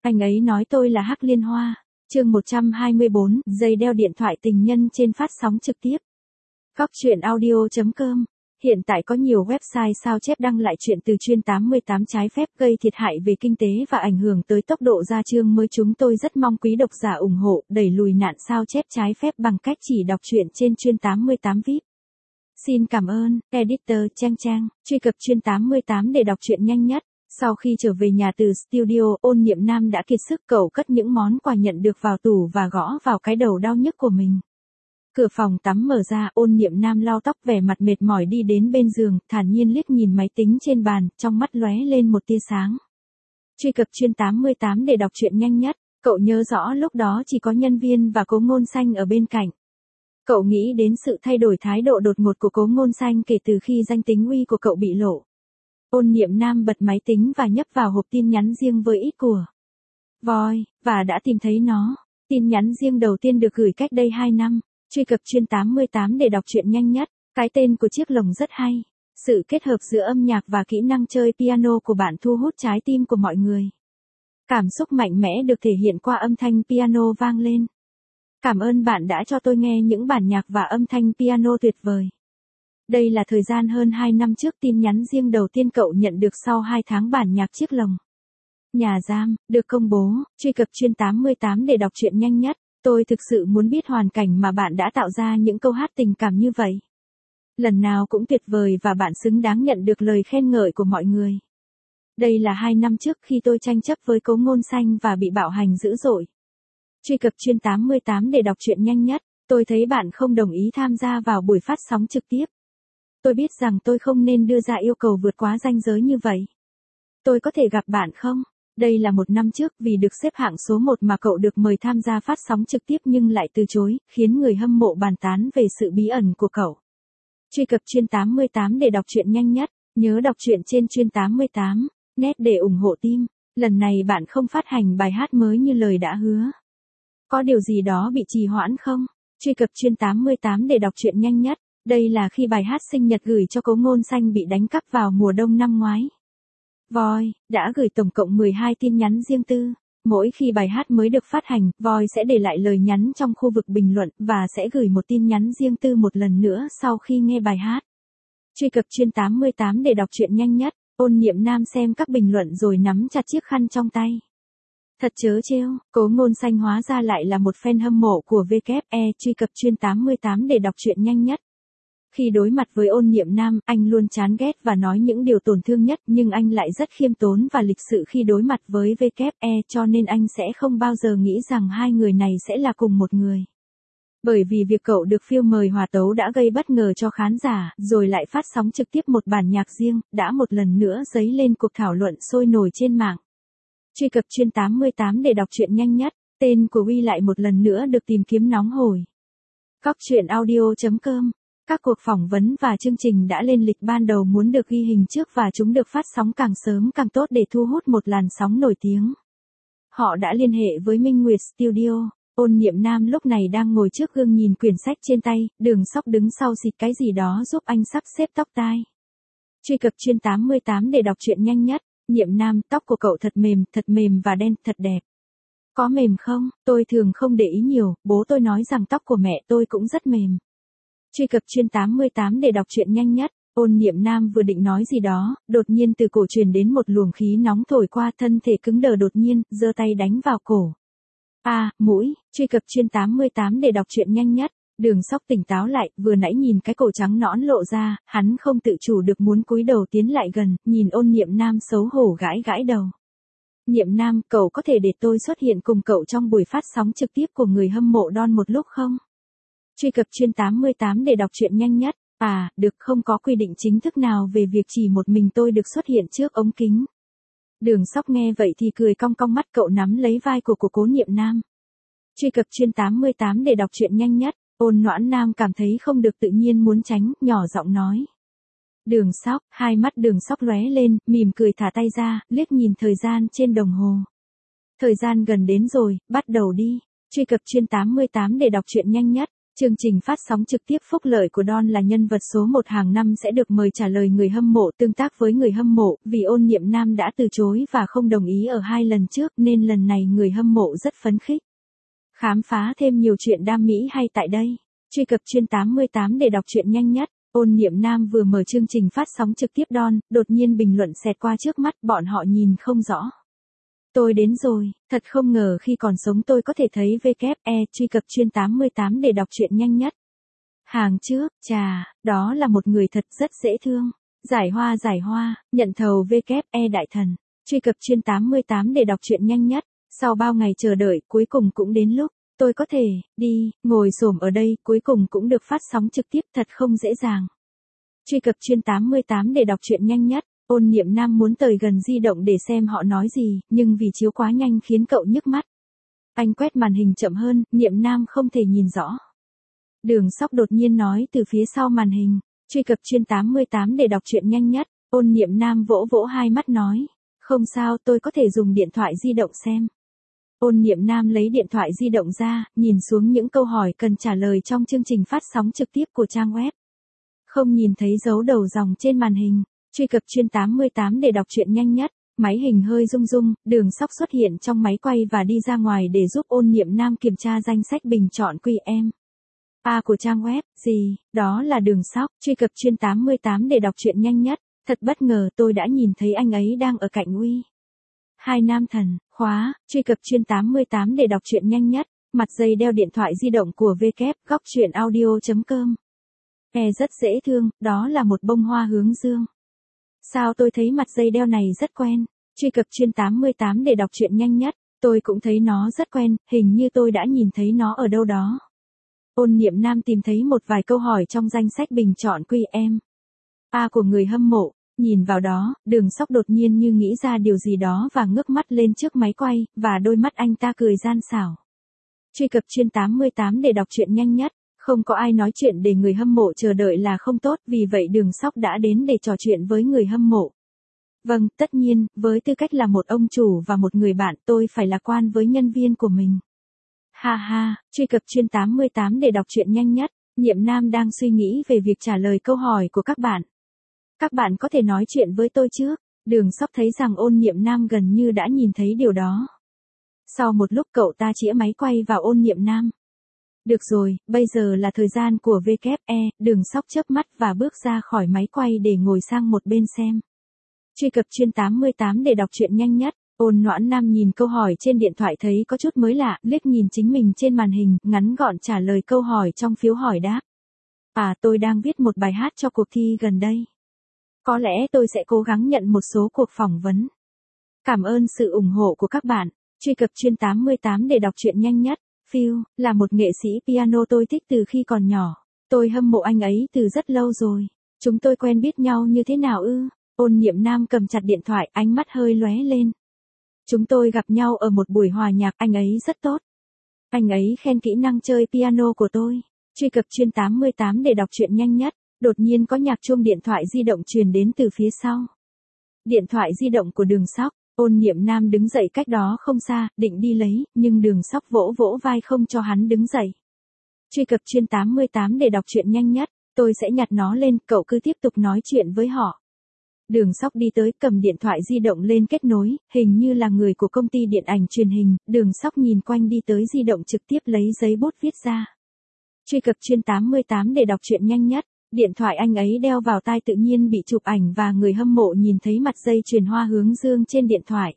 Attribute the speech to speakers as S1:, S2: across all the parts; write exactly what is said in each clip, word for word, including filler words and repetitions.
S1: Anh ấy nói tôi là Hắc Liên Hoa. Chương một trăm hai mươi bốn, giây đeo điện thoại tình nhân trên phát sóng trực tiếp. Góc truyện audio chấm com. Hiện tại có nhiều website sao chép đăng lại chuyện từ Chuyên tám mươi tám trái phép gây thiệt hại về kinh tế và ảnh hưởng tới tốc độ ra chương mới. Chúng tôi rất mong quý độc giả ủng hộ đẩy lùi nạn sao chép trái phép bằng cách chỉ đọc truyện trên Chuyên tám mươi tám vê i pê. Xin cảm ơn, Editor Trang Trang. Truy cập Chuyên tám mươi tám để đọc truyện nhanh nhất. Sau khi trở về nhà từ studio, Ôn Niệm Nam đã kiệt sức, cậu cất những món quà nhận được vào tủ và gõ vào cái đầu đau nhức của mình. Cửa phòng tắm mở ra, Ôn Niệm Nam lau tóc vẻ mặt mệt mỏi đi đến bên giường, thản nhiên liếc nhìn máy tính trên bàn, trong mắt lóe lên một tia sáng. Truy cập Chuyên tám mươi tám để đọc truyện nhanh nhất. Cậu nhớ rõ lúc đó chỉ có Nhân Viên và Cố Ngôn Xanh ở bên cạnh. Cậu nghĩ đến sự thay đổi thái độ đột ngột của Cố Ngôn Xanh kể từ khi danh tính uy của cậu bị lộ. Ôn Niệm Nam bật máy tính và nhấp vào hộp tin nhắn riêng với ít của Voi, và đã tìm thấy nó. Tin nhắn riêng đầu tiên được gửi cách đây hai năm. Truy cập Chuyên tám mươi tám để đọc truyện nhanh nhất. Cái tên của chiếc lồng rất hay. Sự kết hợp giữa âm nhạc và kỹ năng chơi piano của bạn thu hút trái tim của mọi người. Cảm xúc mạnh mẽ được thể hiện qua âm thanh piano vang lên. Cảm ơn bạn đã cho tôi nghe những bản nhạc và âm thanh piano tuyệt vời. Đây là thời gian hơn hai năm trước tin nhắn riêng đầu tiên cậu nhận được sau hai tháng bản nhạc Chiếc Lồng. Nhà giam, được công bố. Truy cập Chuyên tám mươi tám để đọc truyện nhanh nhất. Tôi thực sự muốn biết hoàn cảnh mà bạn đã tạo ra những câu hát tình cảm như vậy. Lần nào cũng tuyệt vời và bạn xứng đáng nhận được lời khen ngợi của mọi người. Đây là hai năm trước khi tôi tranh chấp với Cố Ngôn Xanh và bị bạo hành dữ dội. Truy cập Chuyên tám mươi tám để đọc truyện nhanh nhất. Tôi thấy bạn không đồng ý tham gia vào buổi phát sóng trực tiếp. Tôi biết rằng tôi không nên đưa ra yêu cầu vượt quá ranh giới như vậy. Tôi có thể gặp bạn không? Đây là một năm trước, vì được xếp hạng số một mà cậu được mời tham gia phát sóng trực tiếp nhưng lại từ chối, khiến người hâm mộ bàn tán về sự bí ẩn của cậu. Truy cập Chuyên tám mươi tám để đọc truyện nhanh nhất. Nhớ đọc truyện trên Chuyên tám mươi tám net để ủng hộ team. Lần này bạn không phát hành bài hát mới như lời đã hứa. Có điều gì đó bị trì hoãn không? Truy cập Chuyên tám mươi tám để đọc truyện nhanh nhất. Đây là khi bài hát sinh nhật gửi cho Cố Ngôn Xanh bị đánh cắp vào mùa đông năm ngoái. Voi đã gửi tổng cộng mười hai tin nhắn riêng tư. Mỗi khi bài hát mới được phát hành, Voi sẽ để lại lời nhắn trong khu vực bình luận và sẽ gửi một tin nhắn riêng tư một lần nữa sau khi nghe bài hát. Truy cập Chuyên tám mươi tám để đọc truyện nhanh nhất. Ôn Niệm Nam xem các bình luận rồi nắm chặt chiếc khăn trong tay. Thật trớ trêu, Cố Ngôn Xanh hóa ra lại là một fan hâm mộ của vê kép e. Truy cập Chuyên tám mươi tám để đọc truyện nhanh nhất. Khi đối mặt với Ôn Niệm Nam, anh luôn chán ghét và nói những điều tổn thương nhất, nhưng anh lại rất khiêm tốn và lịch sự khi đối mặt với vê kép e, cho nên anh sẽ không bao giờ nghĩ rằng hai người này sẽ là cùng một người. Bởi vì việc cậu được phiêu mời hòa tấu đã gây bất ngờ cho khán giả, rồi lại phát sóng trực tiếp một bản nhạc riêng, đã một lần nữa dấy lên cuộc thảo luận sôi nổi trên mạng. Truy cập Chuyên tám mươi tám để đọc truyện nhanh nhất. Tên của Uy lại một lần nữa được tìm kiếm nóng hổi. Góc truyện audio chấm com. Các cuộc phỏng vấn và chương trình đã lên lịch ban đầu muốn được ghi hình trước và chúng được phát sóng càng sớm càng tốt để thu hút một làn sóng nổi tiếng. Họ đã liên hệ với Minh Nguyệt Studio. Ôn Niệm Nam lúc này đang ngồi trước gương nhìn quyển sách trên tay, Đường Sóc đứng sau xịt cái gì đó giúp anh sắp xếp tóc tai. Truy cập Chuyên tám mươi tám để đọc truyện nhanh nhất. Niệm Nam, tóc của cậu thật mềm, thật mềm và đen, thật đẹp. Có mềm không? Tôi thường không để ý nhiều, bố tôi nói rằng tóc của mẹ tôi cũng rất mềm. Truy cập Chuyên tám mươi tám để đọc truyện nhanh nhất. Ôn Niệm Nam vừa định nói gì đó, đột nhiên từ cổ truyền đến một luồng khí nóng thổi qua, thân thể cứng đờ đột nhiên, giơ tay đánh vào cổ. À, mũi. Truy cập Chuyên tám mươi tám để đọc truyện nhanh nhất. Đường Sóc tỉnh táo lại, vừa nãy nhìn cái cổ trắng nõn lộ ra, hắn không tự chủ được muốn cúi đầu tiến lại gần, nhìn Ôn Niệm Nam xấu hổ gãi gãi đầu. Niệm Nam, cậu có thể để tôi xuất hiện cùng cậu trong buổi phát sóng trực tiếp của người hâm mộ Don một lúc không? Truy cập Chuyên tám mươi tám để đọc truyện nhanh nhất. À, được, không có quy định chính thức nào về việc chỉ một mình tôi được xuất hiện trước ống kính. Đường Sóc nghe vậy thì cười cong cong mắt, cậu nắm lấy vai của của Cố Niệm Nam. Truy cập Chuyên tám mươi tám để đọc truyện nhanh nhất. Ôn Noãn Nam cảm thấy không được tự nhiên muốn tránh, nhỏ giọng nói. Đường Sóc, hai mắt Đường Sóc lóe lên, mỉm cười thả tay ra, liếc nhìn thời gian trên đồng hồ. Thời gian gần đến rồi, bắt đầu đi. Truy cập Chuyên tám mươi tám để đọc truyện nhanh nhất. Chương trình phát sóng trực tiếp phúc lợi của Don là nhân vật số một hàng năm sẽ được mời trả lời người hâm mộ tương tác với người hâm mộ, vì Ôn Niệm Nam đã từ chối và không đồng ý ở hai lần trước nên lần này người hâm mộ rất phấn khích. Khám phá thêm nhiều chuyện đam mỹ hay tại đây. Truy cập chuyên tám mươi tám để đọc truyện nhanh nhất. Ôn Niệm Nam vừa mở chương trình phát sóng trực tiếp Don, đột nhiên bình luận xẹt qua trước mắt, bọn họ nhìn không rõ. Tôi đến rồi, thật không ngờ khi còn sống tôi có thể thấy vê kép e, truy cập chuyên tám mươi tám để đọc truyện nhanh nhất. Hàng trước, chà, đó là một người thật rất dễ thương. Giải hoa giải hoa, nhận thầu vê kép e đại thần. Truy cập chuyên tám mươi tám để đọc truyện nhanh nhất. Sau bao ngày chờ đợi, cuối cùng cũng đến lúc, tôi có thể, đi, ngồi xổm ở đây, cuối cùng cũng được phát sóng trực tiếp thật không dễ dàng. Truy cập chuyên tám mươi tám để đọc truyện nhanh nhất. Ôn Niệm Nam muốn tới gần di động để xem họ nói gì, nhưng vì chiếu quá nhanh khiến cậu nhức mắt. Anh quét màn hình chậm hơn, Niệm Nam không thể nhìn rõ. Đường Sóc đột nhiên nói từ phía sau màn hình. Truy cập chuyên tám mươi tám để đọc truyện nhanh nhất. Ôn Niệm Nam vỗ vỗ hai mắt nói. Không sao, tôi có thể dùng điện thoại di động xem. Ôn Niệm Nam lấy điện thoại di động ra, nhìn xuống những câu hỏi cần trả lời trong chương trình phát sóng trực tiếp của trang web. Không nhìn thấy dấu đầu dòng trên màn hình. Truy cập chuyên tám mươi tám để đọc truyện nhanh nhất. Máy hình hơi rung rung, Đường Sóc xuất hiện trong máy quay và đi ra ngoài để giúp Ôn Niệm Nam kiểm tra danh sách bình chọn quy em a của trang web. Gì, đó là Đường Sóc. Truy cập chuyên tám mươi tám để đọc truyện nhanh nhất. Thật bất ngờ tôi đã nhìn thấy anh ấy đang ở cạnh Uy. Hai nam thần, khóa, truy cập chuyên tám mươi tám để đọc truyện nhanh nhất. Mặt dây đeo điện thoại di động của vê kép góc truyện audio chấm com. E rất dễ thương, đó là một bông hoa hướng dương. Sao tôi thấy mặt dây đeo này rất quen? Truy cập chuyên tám mươi tám để đọc truyện nhanh nhất. Tôi cũng thấy nó rất quen, hình như tôi đã nhìn thấy nó ở đâu đó. Ôn Niệm Nam tìm thấy một vài câu hỏi trong danh sách bình chọn quy em a của người hâm mộ. Nhìn vào đó, Đường Sóc đột nhiên như nghĩ ra điều gì đó và ngước mắt lên trước máy quay, và đôi mắt anh ta cười gian xảo. Truy cập chuyên tám mươi tám để đọc truyện nhanh nhất. Không có ai nói chuyện để người hâm mộ chờ đợi là không tốt, vì vậy Đường Sóc đã đến để trò chuyện với người hâm mộ. Vâng, tất nhiên, với tư cách là một ông chủ và một người bạn, tôi phải lạc quan với nhân viên của mình. Ha ha, truy cập chuyên tám mươi tám để đọc truyện nhanh nhất. Niệm Nam đang suy nghĩ về việc trả lời câu hỏi của các bạn. Các bạn có thể nói chuyện với tôi trước. Đường Sóc thấy rằng Ôn Niệm Nam gần như đã nhìn thấy điều đó. Sau một lúc cậu ta chĩa máy quay vào Ôn Niệm Nam. Được rồi, bây giờ là thời gian của vê kép e, Đường Sóc chớp mắt và bước ra khỏi máy quay để ngồi sang một bên xem. Truy cập chuyên tám mươi tám để đọc truyện nhanh nhất. Ôn Noãn Nam nhìn câu hỏi trên điện thoại thấy có chút mới lạ, liếc nhìn chính mình trên màn hình, ngắn gọn trả lời câu hỏi trong phiếu hỏi đáp. À, tôi đang viết một bài hát cho cuộc thi gần đây. Có lẽ tôi sẽ cố gắng nhận một số cuộc phỏng vấn. Cảm ơn sự ủng hộ của các bạn. Truy cập chuyên tám mươi tám để đọc truyện nhanh nhất. Phil, là một nghệ sĩ piano tôi thích từ khi còn nhỏ. Tôi hâm mộ anh ấy từ rất lâu rồi. Chúng tôi quen biết nhau như thế nào ư? Ôn Niệm Nam cầm chặt điện thoại, ánh mắt hơi lóe lên. Chúng tôi gặp nhau ở một buổi hòa nhạc, anh ấy rất tốt. Anh ấy khen kỹ năng chơi piano của tôi. Truy cập chuyên tám mươi tám để đọc truyện nhanh nhất. Đột nhiên có nhạc chuông điện thoại di động truyền đến từ phía sau. Điện thoại di động của Đường Sóc. Ôn Niệm Nam đứng dậy cách đó không xa, định đi lấy, nhưng Đường Sóc vỗ vỗ vai không cho hắn đứng dậy. Truy cập chuyên tám mươi tám để đọc truyện nhanh nhất. Tôi sẽ nhặt nó lên, cậu cứ tiếp tục nói chuyện với họ. Đường Sóc đi tới, cầm điện thoại di động lên kết nối, hình như là người của công ty điện ảnh truyền hình. Đường Sóc nhìn quanh đi tới di động trực tiếp lấy giấy bút viết ra. Truy cập chuyên tám mươi tám để đọc truyện nhanh nhất. Điện thoại anh ấy đeo vào tai tự nhiên bị chụp ảnh và người hâm mộ nhìn thấy mặt dây chuyền hoa hướng dương trên điện thoại.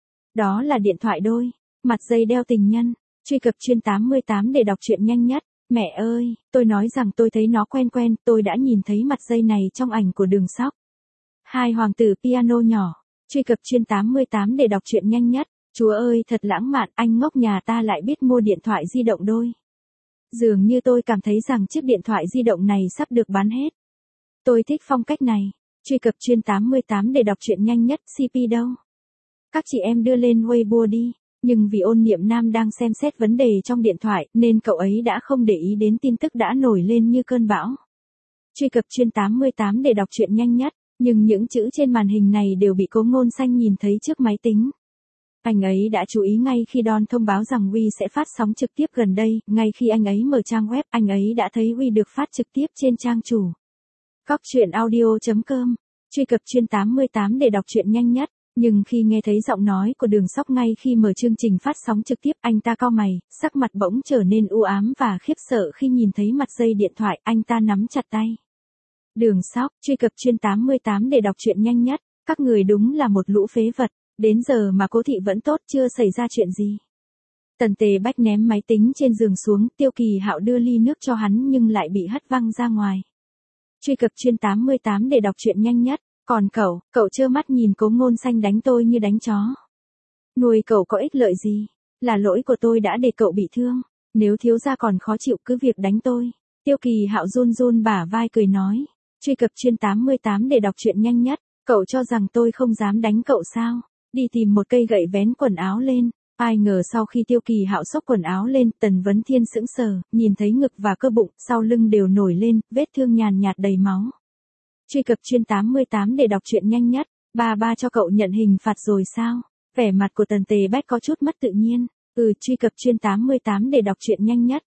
S1: Đó là điện thoại đôi, mặt dây đeo tình nhân. Truy cập chuyên tám mươi tám để đọc truyện nhanh nhất. Mẹ ơi, tôi nói rằng tôi thấy nó quen quen, tôi đã nhìn thấy mặt dây này trong ảnh của Đường Sóc. Hai hoàng tử piano nhỏ. Truy cập chuyên tám mươi tám để đọc truyện nhanh nhất. Chúa ơi, thật lãng mạn, anh ngốc nhà ta lại biết mua điện thoại di động đôi. Dường như tôi cảm thấy rằng chiếc điện thoại di động này sắp được bán hết. Tôi thích phong cách này. Truy cập chuyên tám mươi tám để đọc truyện nhanh nhất. xê pê đâu? Các chị em đưa lên Weibo đi. Nhưng vì Ôn Niệm Nam đang xem xét vấn đề trong điện thoại, nên cậu ấy đã không để ý đến tin tức đã nổi lên như cơn bão. Truy cập chuyên tám mươi tám để đọc truyện nhanh nhất. Nhưng những chữ trên màn hình này đều bị Cố Ngôn Xanh nhìn thấy trước máy tính. Anh ấy đã chú ý ngay khi Don thông báo rằng Uy sẽ phát sóng trực tiếp gần đây, ngay khi anh ấy mở trang web, anh ấy đã thấy Uy được phát trực tiếp trên trang chủ. Cóc truyện audio chấm com, truy cập chuyên tám mươi tám để đọc truyện nhanh nhất, nhưng khi nghe thấy giọng nói của Đường Sóc ngay khi mở chương trình phát sóng trực tiếp, anh ta cau mày, sắc mặt bỗng trở nên u ám và khiếp sợ khi nhìn thấy mặt dây điện thoại, anh ta nắm chặt tay. Đường Sóc, truy cập chuyên tám mươi tám để đọc truyện nhanh nhất, các người đúng là một lũ phế vật. Đến giờ mà Cố Thị vẫn tốt, chưa xảy ra chuyện gì. Tần Tề Bách ném máy tính trên giường xuống, Tiêu Kỳ Hạo đưa ly nước cho hắn nhưng lại bị hất văng ra ngoài. Truy cập chuyên tám mươi tám để đọc truyện nhanh nhất, còn cậu, cậu trơ mắt nhìn Cố Ngôn Xanh đánh tôi như đánh chó. Nuôi cậu có ích lợi gì, là lỗi của tôi đã để cậu bị thương, nếu thiếu gia còn khó chịu cứ việc đánh tôi. Tiêu Kỳ Hạo run run bả vai cười nói, truy cập chuyên tám mươi tám để đọc truyện nhanh nhất, cậu cho rằng tôi không dám đánh cậu sao? Đi tìm một cây gậy vén quần áo lên, ai ngờ sau khi Tiêu Kỳ Hạo xốc quần áo lên, Tần Vấn Thiên sững sờ, nhìn thấy ngực và cơ bụng, sau lưng đều nổi lên, vết thương nhàn nhạt đầy máu. Truy cập chuyên tám mươi tám để đọc truyện nhanh nhất, ba ba cho cậu nhận hình phạt rồi sao? Vẻ mặt của Tần Tề Bách có chút mất tự nhiên, ừ truy cập chuyên tám mươi tám để đọc truyện nhanh nhất.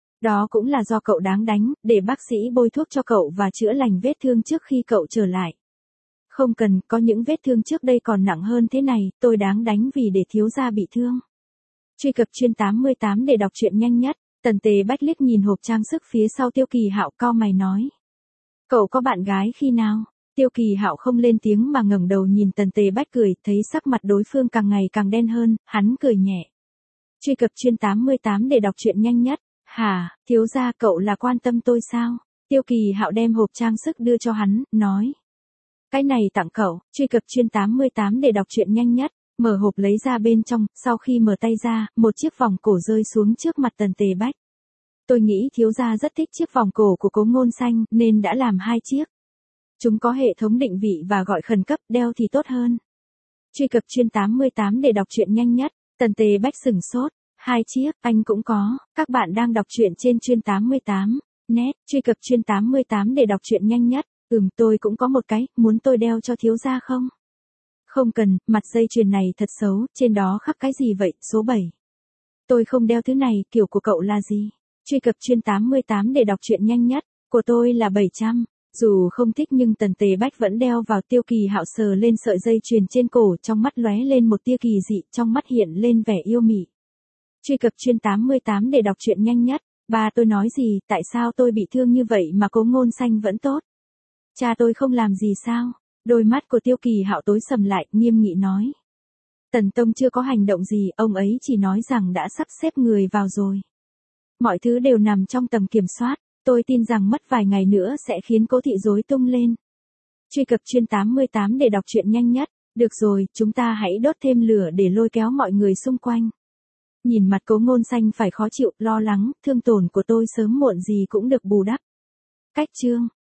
S1: Đó cũng là do cậu đáng đánh, để bác sĩ bôi thuốc cho cậu và chữa lành vết thương trước khi cậu trở lại. Không cần, có những vết thương trước đây còn nặng hơn thế này, tôi đáng đánh vì để thiếu gia bị thương. Truy cập chuyên tám mươi tám để đọc truyện nhanh nhất, Tần Tề Bách liếc nhìn hộp trang sức phía sau Tiêu Kỳ Hạo, cau mày nói. Cậu có bạn gái khi nào? Tiêu Kỳ Hạo không lên tiếng mà ngẩng đầu nhìn Tần Tề Bách cười, thấy sắc mặt đối phương càng ngày càng đen hơn, hắn cười nhẹ. Truy cập chuyên tám mươi tám để đọc truyện nhanh nhất, hả, thiếu gia cậu là quan tâm tôi sao? Tiêu Kỳ Hạo đem hộp trang sức đưa cho hắn, nói. Cái này tặng cậu, truy cập chuyên tám mươi tám để đọc truyện nhanh nhất, mở hộp lấy ra bên trong, sau khi mở tay ra, một chiếc vòng cổ rơi xuống trước mặt Tần Tề Bách. Tôi nghĩ thiếu gia rất thích chiếc vòng cổ của Cố Ngôn Xanh, nên đã làm hai chiếc. Chúng có hệ thống định vị và gọi khẩn cấp, đeo thì tốt hơn. Truy cập chuyên tám mươi tám để đọc truyện nhanh nhất, Tần Tề Bách sửng sốt, hai chiếc, anh cũng có, các bạn đang đọc truyện trên chuyên tám mươi tám, net, truy cập chuyên tám mươi tám để đọc truyện nhanh nhất. Ừm, tôi cũng có một cái, muốn tôi đeo cho thiếu gia không? Không cần, mặt dây chuyền này thật xấu, trên đó khắc cái gì vậy, số bảy. Tôi không đeo thứ này, kiểu của cậu là gì? Truy cập chuyên tám mươi tám để đọc truyện nhanh nhất, của tôi là bảy trăm. Dù không thích nhưng Tần Tề Bách vẫn đeo vào. Tiêu Kỳ Hạo sờ lên sợi dây chuyền trên cổ, trong mắt lóe lên một tia kỳ dị, trong mắt hiện lên vẻ yêu mị. Truy cập chuyên tám mươi tám để đọc truyện nhanh nhất, ba tôi nói gì, tại sao tôi bị thương như vậy mà Cố Ngôn Xanh vẫn tốt? Cha tôi không làm gì sao? Đôi mắt của Tiêu Kỳ Hạo tối sầm lại, nghiêm nghị nói. Tần Tông chưa có hành động gì, ông ấy chỉ nói rằng đã sắp xếp người vào rồi. Mọi thứ đều nằm trong tầm kiểm soát, tôi tin rằng mất vài ngày nữa sẽ khiến Cố Thị rối tung lên. Truy cập chuyên tám mươi tám để đọc truyện nhanh nhất, được rồi, chúng ta hãy đốt thêm lửa để lôi kéo mọi người xung quanh. Nhìn mặt Cố Ngôn Xanh phải khó chịu, lo lắng, thương tổn của tôi sớm muộn gì cũng được bù đắp. Cách chương